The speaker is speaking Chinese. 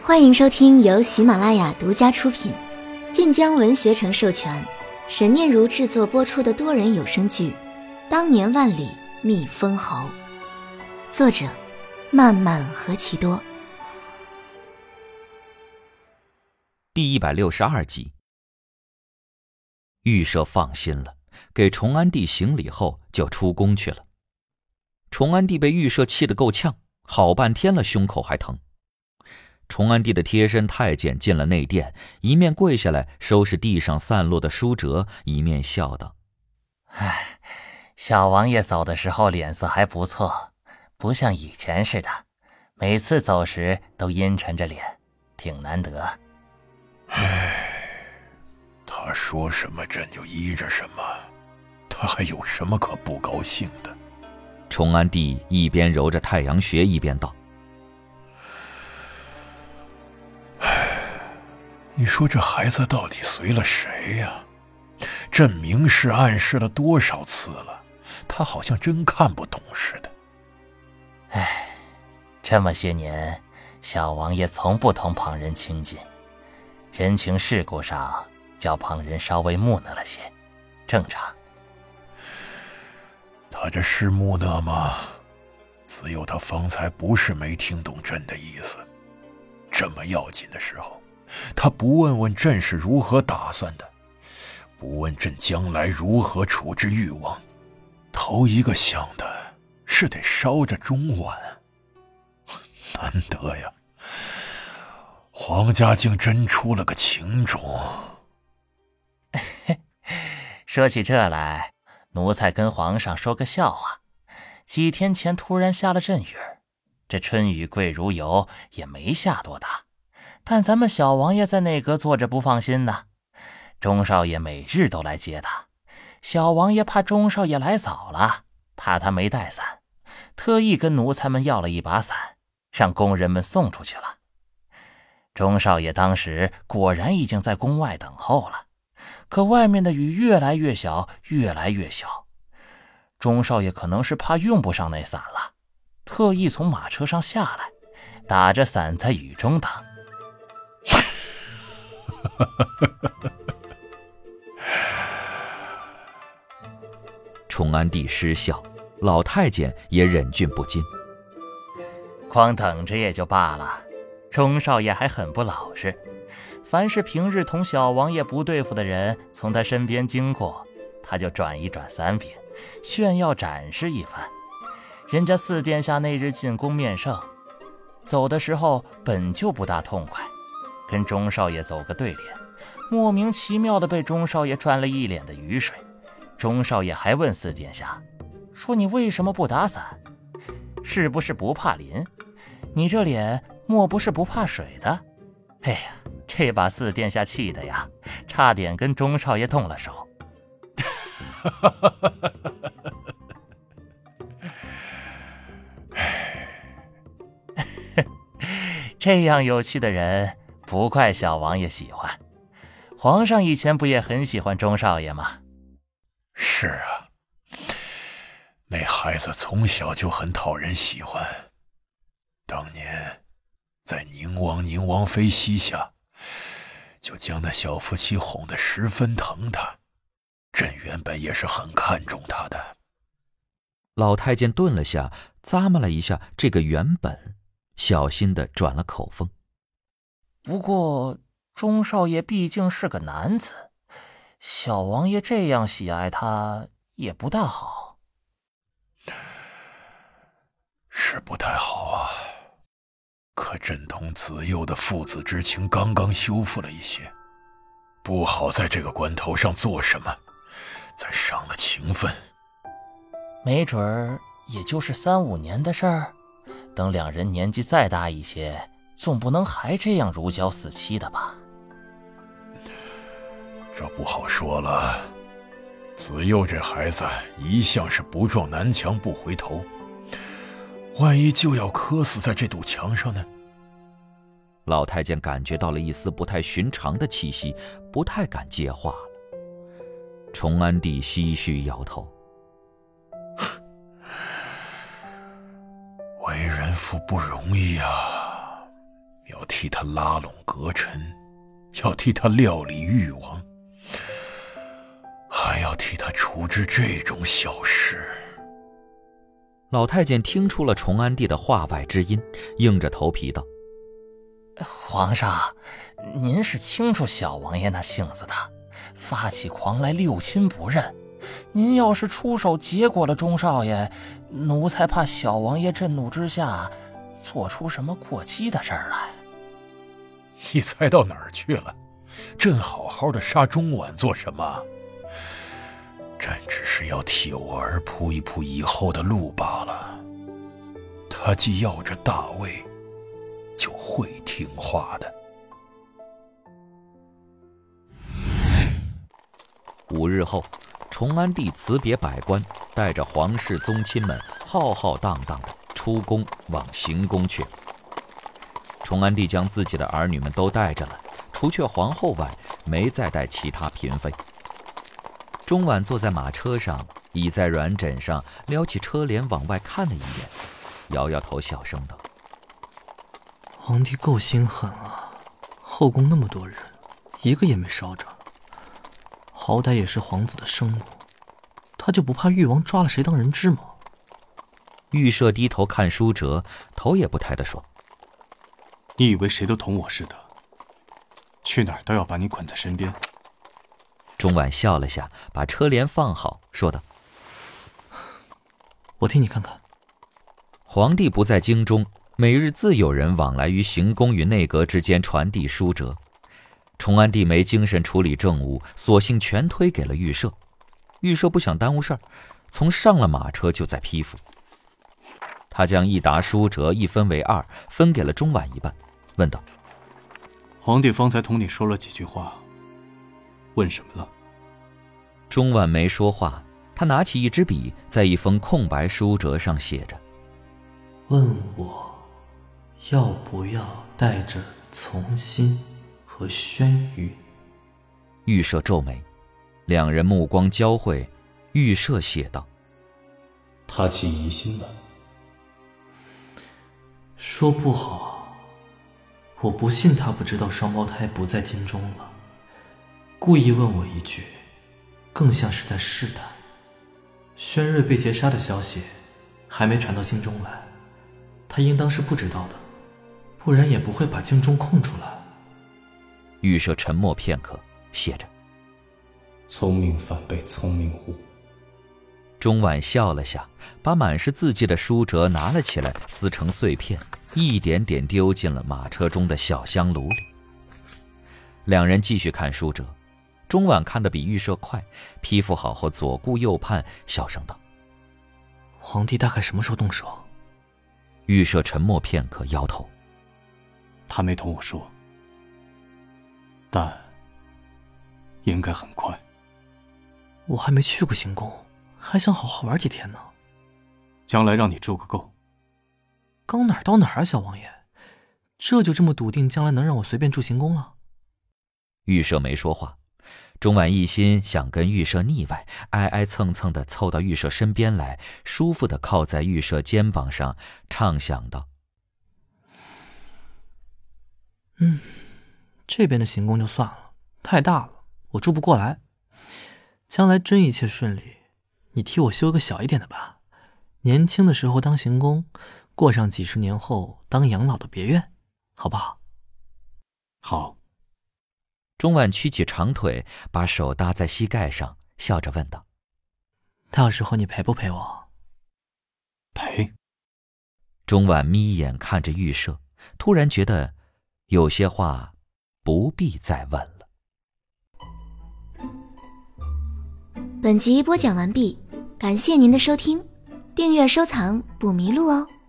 欢迎收听由喜马拉雅独家出品，晋江文学城授权，沈念如制作播出的多人有声剧《当年万里觅封侯》，作者漫漫何其多。 第162集。预设放心了，给崇安帝行礼后就出宫去了。崇安帝被预设气得够呛，好半天了胸口还疼。崇安帝的贴身太监进了内殿，一面跪下来收拾地上散落的书折，一面笑道： 小王爷走的时候脸色还不错，不像以前似的，每次走时都阴沉着脸，挺难得。 他说什么朕就依着什么，他还有什么可不高兴的？ 崇安帝一边揉着太阳穴一边道： 你说这孩子到底随了谁呀？朕明示暗示了多少次了，他好像真看不懂似的。 这么些年，小王爷从不同旁人亲近，人情世故上叫旁人稍微木讷了些，正常。 他这是木讷吗？只有他方才不是没听懂朕的意思。这么要紧的时候，他不问问朕是如何打算的，不问朕将来如何处置誉王，头一个想的是得烧着中碗。难得呀，皇家竟真出了个情种。 说起这来，奴才跟皇上说个笑话。几天前突然下了阵雨，这春雨贵如油，也没下多大，但咱们小王爷在内阁坐着不放心呢。钟少爷每日都来接他，小王爷怕钟少爷来早了，怕他没带伞，特意跟奴才们要了一把伞，让工人们送出去了。钟少爷当时果然已经在宫外等候了，可外面的雨越来越小，越来越小。钟少爷可能是怕用不上那伞了，特意从马车上下来，打着伞在雨中等。 崇安帝失笑，老太监也忍俊不禁。 光等着也就罢了，钟少爷还很不老实，凡是平日同小王爷不对付的人从他身边经过，他就转一转伞柄，炫耀展示一番。人家四殿下那日进宫面圣，走的时候本就不大痛快，跟钟少爷走个对联，莫名其妙的被钟少爷赚了一脸的雨水。钟少爷还问四殿下说：“你为什么不打伞？是不是不怕淋？你这脸莫不是不怕水的？”哎呀，这把四殿下气的呀，差点跟钟少爷动了手。这样有趣的人，不怪小王爷喜欢。皇上以前不也很喜欢钟少爷吗？ 是啊，那孩子从小就很讨人喜欢。当年在宁王、宁王妃膝下，就将那小夫妻哄得十分疼他。朕原本也是很看重他的。 老太监顿了下，咂摸了一下这个原本，小心地转了口风。 不过钟少爷毕竟是个男子，小王爷这样喜爱他也不大好。 是不太好啊，可朕同子幼的父子之情刚刚修复了一些，不好在这个关头上做什么，再伤了情分。 没准儿也就是3-5年的事儿，等两人年纪再大一些，总不能还这样如胶似漆的吧？ 这不好说了。子幼这孩子一向是不撞南墙不回头，万一就要磕死在这堵墙上呢？ 老太监感觉到了一丝不太寻常的气息，不太敢接话了。崇安帝唏嘘摇头： 为人父不容易啊。 要替他拉拢阁臣，要替他料理誉王，还要替他处置这种小事。 老太监听出了崇安帝的话外之音，硬着头皮道： 皇上，您是清楚小王爷那性子的，发起狂来六亲不认。您要是出手结果了钟少爷，奴才怕小王爷震怒之下做出什么过激的事儿来。 你猜到哪儿去了？朕好好的杀钟婉做什么？朕只是要替我儿铺一铺以后的路罢了。他既要着大位，就会听话的。 5日后，崇安帝辞别百官，带着皇室宗亲们浩浩荡荡地出宫往行宫去了。崇安帝将自己的儿女们都带着了，除却皇后外，没再带其他嫔妃。钟婉坐在马车上，倚在软枕上，撩起车帘往外看了一眼，摇摇头，小声道： 皇帝够心狠啊，后宫那么多人，一个也没烧着。好歹也是皇子的生母，他就不怕誉王抓了谁当人质吗？ 玉舍低头看书折，头也不抬地说： 你以为谁都同我似的，去哪儿都要把你捆在身边？ 钟婉笑了下，把车帘放好，说道： 我替你看看。 皇帝不在京中，每日自有人往来于行宫与内阁之间传递书折。崇安帝没精神处理政务，索性全推给了御舍。御舍不想耽误事儿，从上了马车就在批复。他将一沓书折一分为2，分给了钟婉一半，问道： 皇帝方才同你说了几句话，问什么了？ 钟婉没说话，他拿起一支笔，在一封空白书折上写着： 问我要不要带着从心和轩辕。 御舍皱眉，两人目光交汇，御舍写道： 他起疑心了。 说不好，我不信他不知道双胞胎不在京中了，故意问我一句，更像是在试探。轩瑞被劫杀的消息还没传到京中来，他应当是不知道的，不然也不会把京中空出来。 御舍沉默片刻，写着： 聪明反被聪明误。 钟婉笑了下，把满是字迹的书折拿了起来，撕成碎片，一点点丢进了马车中的小香炉里。两人继续看书折，钟婉看得比御舍快，批复好后左顾右盼，小声道： 皇帝大概什么时候动手？ 御舍沉默片刻，摇头： 他没同我说，但应该很快。 我还没去过行宫，还想好好玩几天呢。 将来让你住个够。 刚哪儿到哪儿啊，小王爷？这就这么笃定将来能让我随便住行宫了？ 御舍没说话，钟婉一心想跟御舍腻歪，挨挨蹭蹭地凑到御舍身边来，舒服地靠在御舍肩膀上，畅想道： 这边的行宫就算了，太大了，我住不过来。将来真一切顺利，你替我修个小一点的吧。年轻的时候当行宫，过上几十年后当养老的别院，好不好？ 好。 钟婉屈起长腿，把手搭在膝盖上，笑着问道： 到时候你陪不陪我？ 陪。 钟婉眯眼看着御舍，突然觉得有些话不必再问了。 本集播讲完毕，感谢您的收听，订阅收藏不迷路哦。